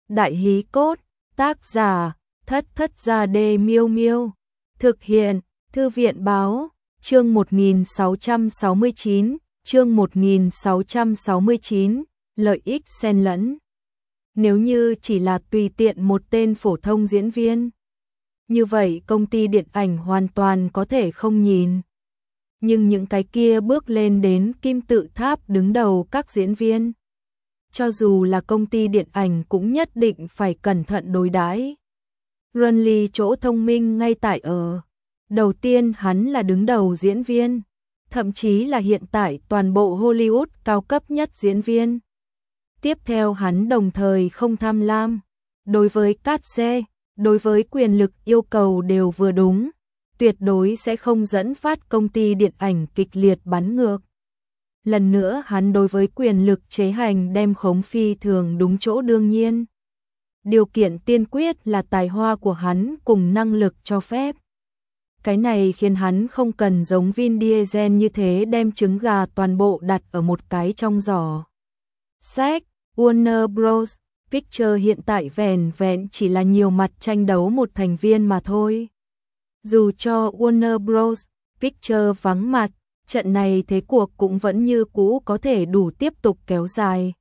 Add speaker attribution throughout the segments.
Speaker 1: Đại hí cốt, tác giả, Thất Thất Gia Đê Miêu Miêu. Thực hiện, Thư viện báo, chương 1669, chương 1669, lợi ích xen lẫn. Nếu như chỉ là tùy tiện một tên phổ thông diễn viên, như vậy công ty điện ảnh hoàn toàn có thể không nhìn. Nhưng những cái kia bước lên đến kim tự tháp đứng đầu các diễn viên, cho dù là công ty điện ảnh cũng nhất định phải cẩn thận đối đãi. Renly chỗ thông minh ngay tại ở, đầu tiên hắn là đứng đầu diễn viên, thậm chí là hiện tại toàn bộ Hollywood cao cấp nhất diễn viên. Tiếp theo hắn đồng thời không tham lam, đối với cát xe, đối với quyền lực yêu cầu đều vừa đúng, tuyệt đối sẽ không dẫn phát công ty điện ảnh kịch liệt bắn ngược. Lần nữa hắn đối với quyền lực chế hành đem khống phi thường đúng chỗ đương nhiên. Điều kiện tiên quyết là tài hoa của hắn cùng năng lực cho phép. Cái này khiến hắn không cần giống Vin Diesel như thế đem trứng gà toàn bộ đặt ở một cái trong giỏ. Sách, Warner Bros. Pictures hiện tại vẻn vẹn chỉ là nhiều mặt tranh đấu một thành viên mà thôi. Dù cho Warner Bros. Pictures vắng mặt, trận này thế cuộc cũng vẫn như cũ có thể đủ tiếp tục kéo dài.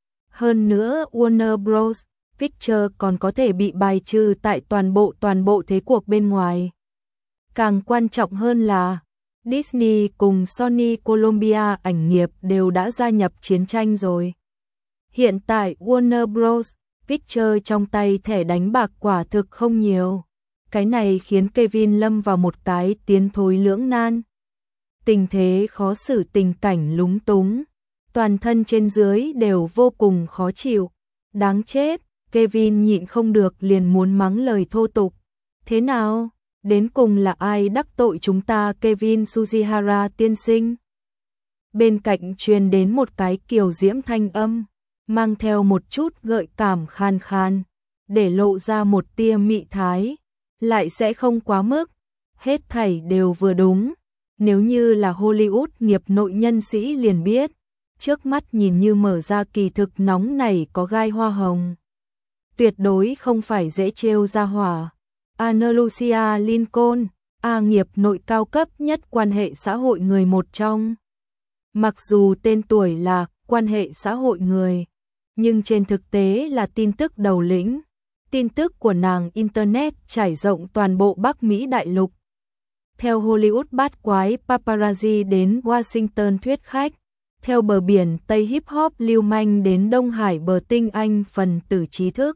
Speaker 1: Hơn nữa Warner Bros. Pictures còn có thể bị bài trừ tại toàn bộ thế cuộc bên ngoài. Càng quan trọng hơn là Disney cùng Sony Columbia ảnh nghiệp đều đã gia nhập chiến tranh rồi. Hiện tại Warner Bros. Pictures trong tay thẻ đánh bạc quả thực không nhiều. Cái này khiến Kevin lâm vào một cái tiến thối lưỡng nan. Tình thế khó xử, tình cảnh lúng túng. Toàn thân trên dưới đều vô cùng khó chịu. Đáng chết, Kevin nhịn không được liền muốn mắng lời thô tục. Thế nào? Đến cùng là ai đắc tội chúng ta Kevin Sugihara tiên sinh? Bên cạnh truyền đến một cái kiều diễm thanh âm, mang theo một chút gợi cảm khan khan, để lộ ra một tia mị thái, lại sẽ không quá mức, hết thảy đều vừa đúng. Nếu như là Hollywood nghiệp nội nhân sĩ liền biết, trước mắt nhìn như mở ra kỳ thực nóng này có gai hoa hồng. Tuyệt đối không phải dễ trêu ra hỏa. Ana Lucia Lincoln, nghiệp nội cao cấp nhất quan hệ xã hội người một trong. Mặc dù tên tuổi là quan hệ xã hội người, nhưng trên thực tế là tin tức đầu lĩnh. Tin tức của nàng Internet trải rộng toàn bộ Bắc Mỹ đại lục. Theo Hollywood bát quái paparazzi đến Washington thuyết khách, theo bờ biển Tây hip hop lưu manh đến Đông Hải bờ tinh Anh phần tử trí thức,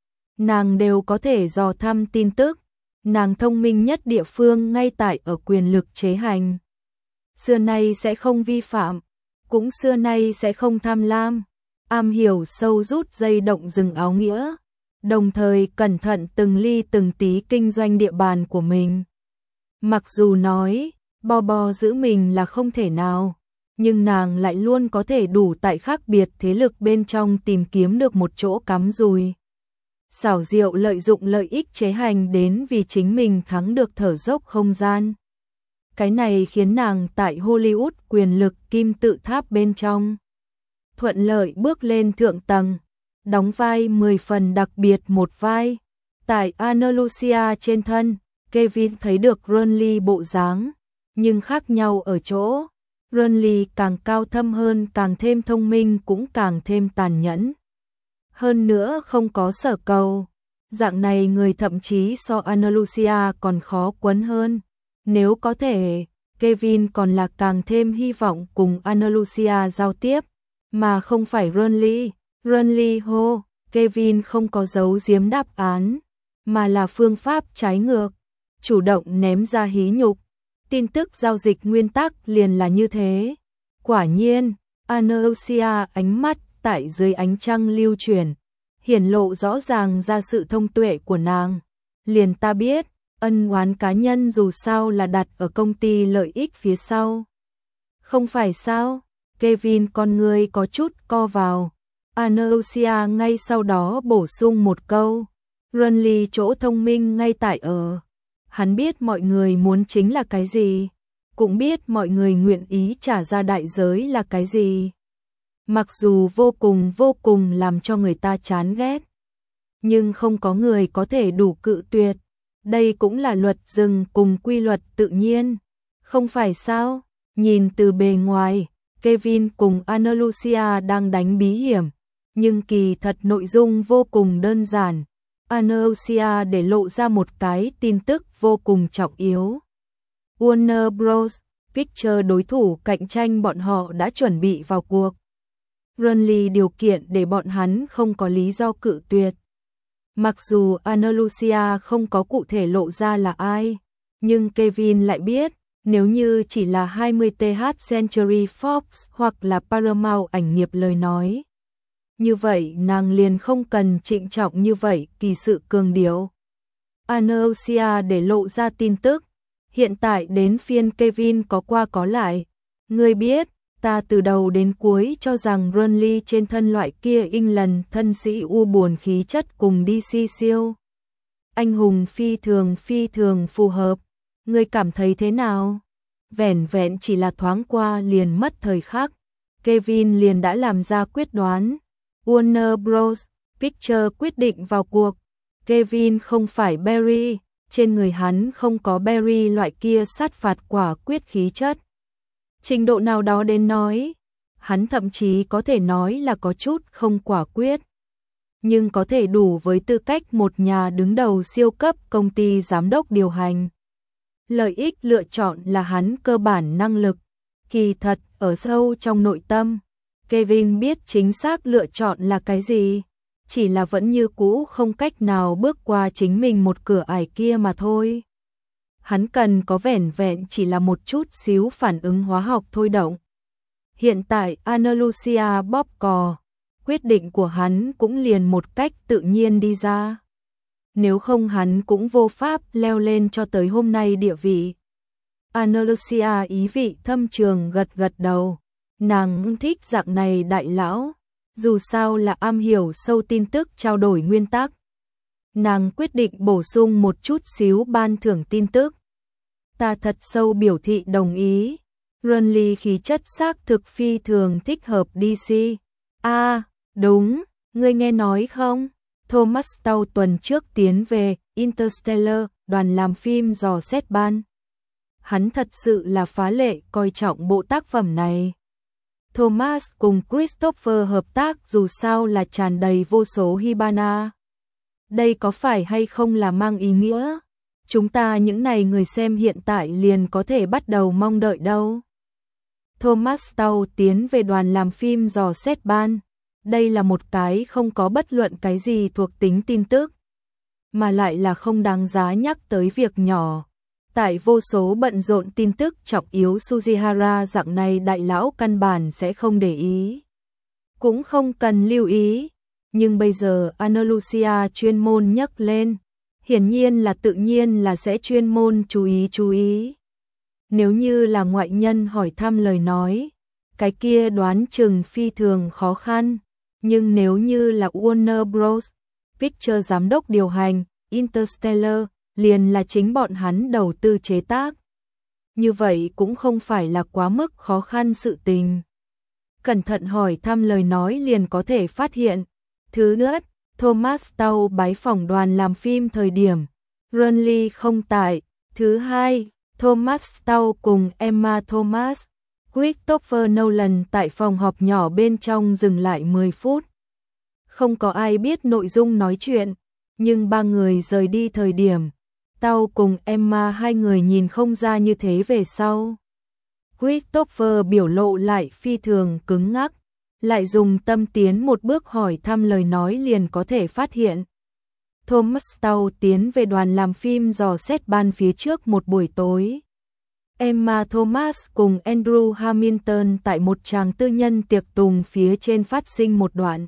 Speaker 1: nàng đều có thể dò thăm tin tức. Nàng thông minh nhất địa phương ngay tại ở quyền lực chế hành. Xưa nay sẽ không vi phạm, cũng xưa nay sẽ không tham lam, am hiểu sâu rút dây động rừng áo nghĩa, đồng thời cẩn thận từng ly từng tí kinh doanh địa bàn của mình. Mặc dù nói, bo giữ mình là không thể nào, nhưng nàng lại luôn có thể đủ tại khác biệt thế lực bên trong tìm kiếm được một chỗ cắm rùi. Xảo diệu lợi dụng lợi ích chế hành đến vì chính mình thắng được thở dốc không gian. Cái này khiến nàng tại Hollywood quyền lực kim tự tháp bên trong thuận lợi bước lên thượng tầng, đóng vai 10 phần đặc biệt một vai. Tại Ana Lucia trên thân, Kevin thấy được Renly bộ dáng, nhưng khác nhau ở chỗ, Renly càng cao thâm hơn, càng thêm thông minh, cũng càng thêm tàn nhẫn. Hơn nữa không có sở cầu, dạng này người thậm chí so Ana Lucia còn khó quấn hơn. Nếu có thể, Kevin còn là càng thêm hy vọng cùng Ana Lucia giao tiếp, mà không phải Renly. Renly hô, Kevin không có giấu giếm đáp án, mà là phương pháp trái ngược, chủ động ném ra hí nhục. Tin tức giao dịch nguyên tắc liền là như thế. Quả nhiên, Ana Lucia ánh mắt tại dưới ánh trăng lưu chuyển, hiển lộ rõ ràng ra sự thông tuệ của nàng. Liền ta biết, ân oán cá nhân dù sao là đặt ở công ty lợi ích phía sau. Không phải sao? Kevin con người có chút co vào. Ana Lucia ngay sau đó bổ sung một câu. Renly chỗ thông minh ngay tại ở. Hắn biết mọi người muốn chính là cái gì, cũng biết mọi người nguyện ý trả ra đại giới là cái gì. Mặc dù vô cùng làm cho người ta chán ghét, nhưng không có người có thể đủ cự tuyệt. Đây cũng là luật rừng cùng quy luật tự nhiên, không phải sao? Nhìn từ bề ngoài, Kevin cùng Ana Lucia đang đánh bí hiểm, nhưng kỳ thật nội dung vô cùng đơn giản. Ana Lucia để lộ ra một cái tin tức vô cùng trọng yếu. Warner Bros. Pictures, đối thủ cạnh tranh bọn họ đã chuẩn bị vào cuộc. Renly điều kiện để bọn hắn không có lý do cự tuyệt. Mặc dù Ana Lucia không có cụ thể lộ ra là ai, nhưng Kevin lại biết, nếu như chỉ là 20th Century Fox hoặc là Paramount ảnh nghiệp lời nói. Như vậy nàng liền không cần trịnh trọng như vậy kỳ sự cường điệu. Ana Lucia để lộ ra tin tức. Hiện tại đến phiên Kevin có qua có lại. Ngươi biết, ta từ đầu đến cuối cho rằng Renly trên thân loại kia England thân sĩ u buồn khí chất cùng DC siêu anh hùng phi thường phù hợp. Ngươi cảm thấy thế nào? Vẻn vẹn chỉ là thoáng qua liền mất thời khắc, Kevin liền đã làm ra quyết đoán. Warner Bros. Pictures quyết định vào cuộc. Kevin không phải Barry, trên người hắn không có Barry loại kia sát phạt quả quyết khí chất. Trình độ nào đó đến nói, hắn thậm chí có thể nói là có chút không quả quyết, nhưng có thể đủ với tư cách một nhà đứng đầu siêu cấp công ty giám đốc điều hành. Lợi ích lựa chọn là hắn cơ bản năng lực. Kỳ thật, ở sâu trong nội tâm, Kevin biết chính xác lựa chọn là cái gì, chỉ là vẫn như cũ không cách nào bước qua chính mình một cửa ải kia mà thôi. Hắn cần có vẻn vẹn chỉ là một chút xíu phản ứng hóa học thôi động. Hiện tại Ana Lucia bóp cò, quyết định của hắn cũng liền một cách tự nhiên đi ra. Nếu không hắn cũng vô pháp leo lên cho tới hôm nay địa vị. Ana Lucia ý vị thâm trường gật gật đầu. Nàng thích dạng này đại lão, dù sao là am hiểu sâu tin tức trao đổi nguyên tắc. Nàng quyết định bổ sung một chút xíu ban thưởng tin tức. Ta thật sâu biểu thị đồng ý. Renly khí chất xác thực phi thường thích hợp DC. Đúng, ngươi nghe nói không? Thomas Tau tuần trước tiến về Interstellar, đoàn làm phim dò xét ban. Hắn thật sự là phá lệ coi trọng bộ tác phẩm này. Thomas cùng Christopher hợp tác dù sao là tràn đầy vô số Hibana. Đây có phải hay không là mang ý nghĩa? Chúng ta những này người xem hiện tại liền có thể bắt đầu mong đợi đâu. Thomas Tau tiến về đoàn làm phim dò xét ban. Đây là một cái không có bất luận cái gì thuộc tính tin tức, mà lại là không đáng giá nhắc tới việc nhỏ. Tại vô số bận rộn tin tức trọng yếu Sujihara dạng này đại lão căn bản sẽ không để ý. Cũng không cần lưu ý. Nhưng bây giờ Ana Lucia chuyên môn nhắc lên. Hiển nhiên là tự nhiên là sẽ chuyên môn chú ý. Nếu như là ngoại nhân hỏi thăm lời nói, cái kia đoán chừng phi thường khó khăn. Nhưng nếu như là Warner Bros. Pictures giám đốc điều hành, Interstellar, liền là chính bọn hắn đầu tư chế tác. Như vậy cũng không phải là quá mức khó khăn sự tình. Cẩn thận hỏi thăm lời nói liền có thể phát hiện. Thứ nhất, Thomas Tau bái phỏng đoàn làm phim thời điểm Renly không tại. Thứ hai, Thomas Tau cùng Emma Thomas, Christopher Nolan tại phòng họp nhỏ bên trong dừng lại 10 phút. Không có ai biết nội dung nói chuyện, nhưng ba người rời đi thời điểm, Tau cùng Emma hai người nhìn không ra như thế về sau. Christopher biểu lộ lại phi thường cứng ngắc, lại dùng tâm tiến một bước hỏi thăm lời nói liền có thể phát hiện. Thomas Tau tiến về đoàn làm phim dò xét ban phía trước một buổi tối. Emma Thomas cùng Andrew Hamilton tại một tràng tư nhân tiệc tùng phía trên phát sinh một đoạn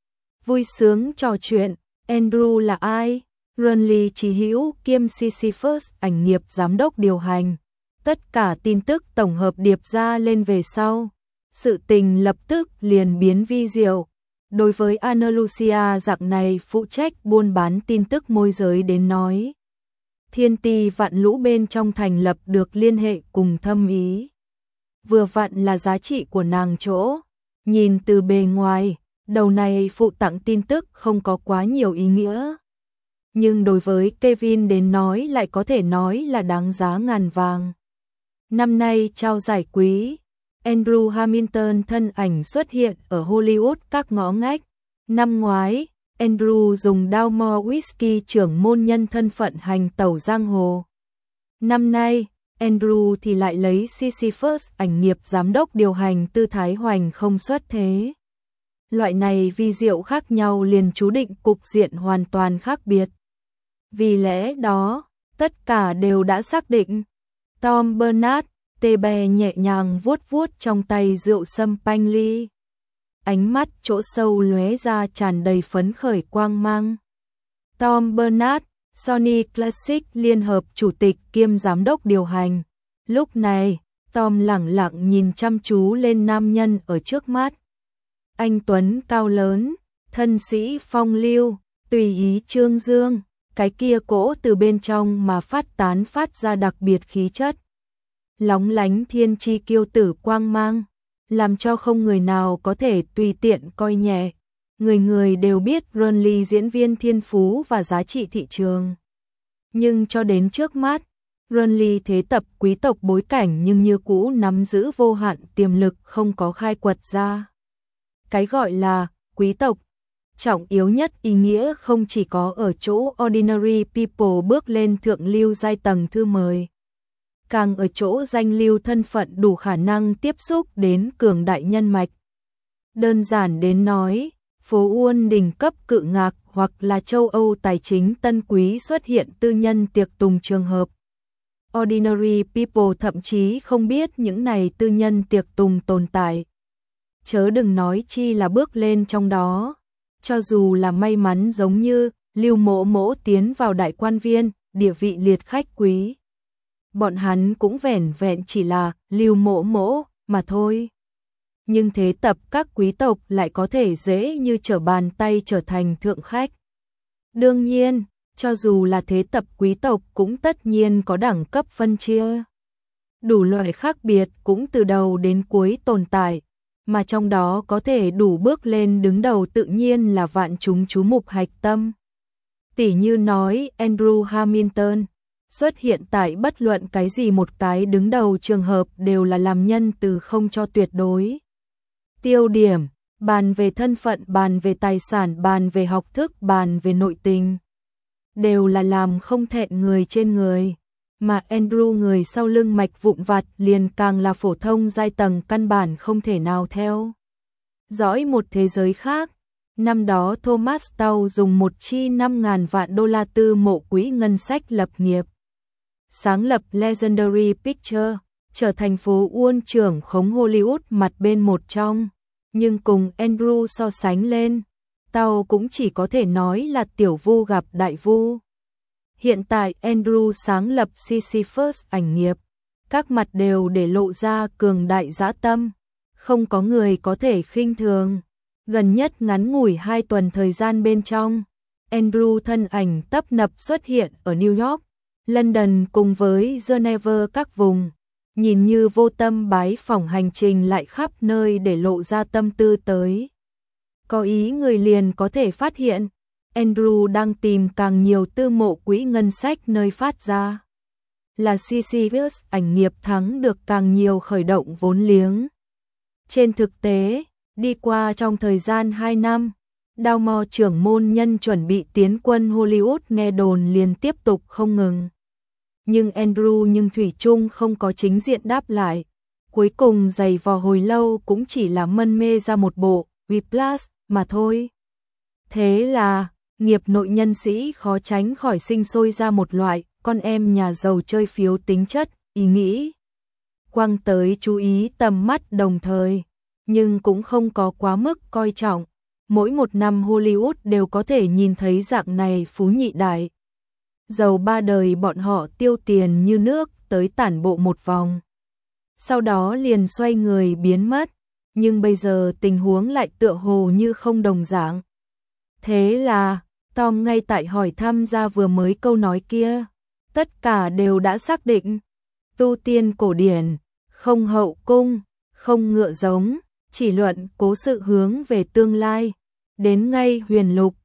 Speaker 1: vui sướng trò chuyện. Andrew là ai? Renly Chí Hữu kiêm Sisyphus ảnh nghiệp giám đốc điều hành. Tất cả tin tức tổng hợp điệp ra lên về sau. Sự tình lập tức liền biến vi diệu. Đối với Ana Lucia dạng này phụ trách buôn bán tin tức môi giới đến nói. Thiên ti vạn lũ bên trong thành lập được liên hệ cùng thâm ý. Vừa vặn là giá trị của nàng chỗ. Nhìn từ bề ngoài, Đầu này phụ tặng tin tức không có quá nhiều ý nghĩa. Nhưng đối với Kevin đến nói lại có thể nói là đáng giá ngàn vàng. Năm nay trao giải quý, Andrew Hamilton thân ảnh xuất hiện ở Hollywood các ngõ ngách. Năm ngoái, Andrew dùng Dalmore Whisky trưởng môn nhân thân phận hành tẩu giang hồ. Năm nay, Andrew thì lại lấy Sisyphus ảnh nghiệp giám đốc điều hành tư thái hoành không xuất thế. Loại này vi diệu khác nhau liền chú định cục diện hoàn toàn khác biệt. Vì lẽ đó, tất cả đều đã xác định. Tom Bernard, tê bè nhẹ nhàng vuốt vuốt trong tay rượu sâm panh ly. Ánh mắt chỗ sâu lóe ra tràn đầy phấn khởi quang mang. Tom Bernard, Sony Classic Liên hợp chủ tịch kiêm giám đốc điều hành. Lúc này, Tom lẳng lặng nhìn chăm chú lên nam nhân ở trước mắt. Anh tuấn cao lớn, thân sĩ phong lưu, tùy ý trương dương, cái kia cỗ từ bên trong mà phát ra đặc biệt khí chất. Lóng lánh thiên chi kiêu tử quang mang, làm cho không người nào có thể tùy tiện coi nhẹ. Người người đều biết Ronly diễn viên thiên phú và giá trị thị trường. Nhưng cho đến trước mắt, Ronly thế tập quý tộc bối cảnh nhưng như cũ nắm giữ vô hạn tiềm lực không có khai quật ra. Cái gọi là quý tộc, trọng yếu nhất ý nghĩa không chỉ có ở chỗ ordinary people bước lên thượng lưu giai tầng thư mời. Càng ở chỗ danh lưu thân phận đủ khả năng tiếp xúc đến cường đại nhân mạch. Đơn giản đến nói, phố Uôn đỉnh cấp cự ngạc hoặc là châu Âu tài chính tân quý xuất hiện tư nhân tiệc tùng trường hợp. Ordinary people thậm chí không biết những này tư nhân tiệc tùng tồn tại. Chớ đừng nói chi là bước lên trong đó. Cho dù là may mắn giống như Lưu Mỗ Mỗ tiến vào đại quan viên, địa vị liệt khách quý. Bọn hắn cũng vẻn vẹn chỉ là Lưu Mỗ Mỗ mà thôi. Nhưng thế tập các quý tộc lại có thể dễ như trở bàn tay trở thành thượng khách. Đương nhiên, cho dù là thế tập quý tộc cũng tất nhiên có đẳng cấp phân chia. Đủ loại khác biệt cũng từ đầu đến cuối tồn tại, mà trong đó có thể đủ bước lên đứng đầu tự nhiên là vạn chúng chú mục hạch tâm. Tỉ như nói Andrew Hamilton, xuất hiện tại bất luận cái gì một cái đứng đầu trường hợp đều là làm nhân từ không cho tuyệt đối. Tiêu điểm, bàn về thân phận, bàn về tài sản, bàn về học thức, bàn về nội tình. Đều là làm không thẹn người trên người. Mà Andrew người sau lưng mạch vụn vặt liền càng là phổ thông giai tầng căn bản không thể nào theo. Dõi một thế giới khác. Năm đó Thomas Tau dùng một chi 5.000 vạn đô la tư mộ quỹ ngân sách lập nghiệp. Sáng lập Legendary Picture, trở thành phố Uôn trưởng khống Hollywood mặt bên một trong. Nhưng cùng Andrew so sánh lên, Tau cũng chỉ có thể nói là tiểu vu gặp đại vu. Hiện tại Andrew sáng lập Sisyphus ảnh nghiệp, các mặt đều để lộ ra cường đại dã tâm, không có người có thể khinh thường. Gần nhất ngắn ngủi 2 tuần thời gian bên trong, Andrew thân ảnh tấp nập xuất hiện ở New York, London cùng với Geneva các vùng. Nhìn như vô tâm bái phỏng hành trình lại khắp nơi để lộ ra tâm tư tới. Có ý người liền có thể phát hiện, Andrew đang tìm càng nhiều tư mộ quỹ ngân sách nơi phát ra. Là Sisyphus ảnh nghiệp thắng được càng nhiều khởi động vốn liếng. Trên thực tế, đi qua trong thời gian 2 năm, Dalmore trưởng môn nhân chuẩn bị tiến quân Hollywood nghe đồn liền tiếp tục không ngừng. Nhưng Andrew thủy chung không có chính diện đáp lại. Cuối cùng giày vò hồi lâu cũng chỉ là mân mê ra một bộ Whiplash mà thôi. Thế là, nghiệp nội nhân sĩ khó tránh khỏi sinh sôi ra một loại con em nhà giàu chơi phiếu tính chất, ý nghĩ. Quang tới chú ý tầm mắt đồng thời, nhưng cũng không có quá mức coi trọng. Mỗi một năm Hollywood đều có thể nhìn thấy dạng này phú nhị đại. Giàu ba đời bọn họ tiêu tiền như nước tới tản bộ một vòng. Sau đó liền xoay người biến mất, nhưng bây giờ tình huống lại tựa hồ như không đồng dạng. Thế là, Tom ngay tại hỏi thăm ra vừa mới câu nói kia, tất cả đều đã xác định. Tu tiên cổ điển, không hậu cung, không ngựa giống, chỉ luận cố sự hướng về tương lai, đến ngay huyền lục,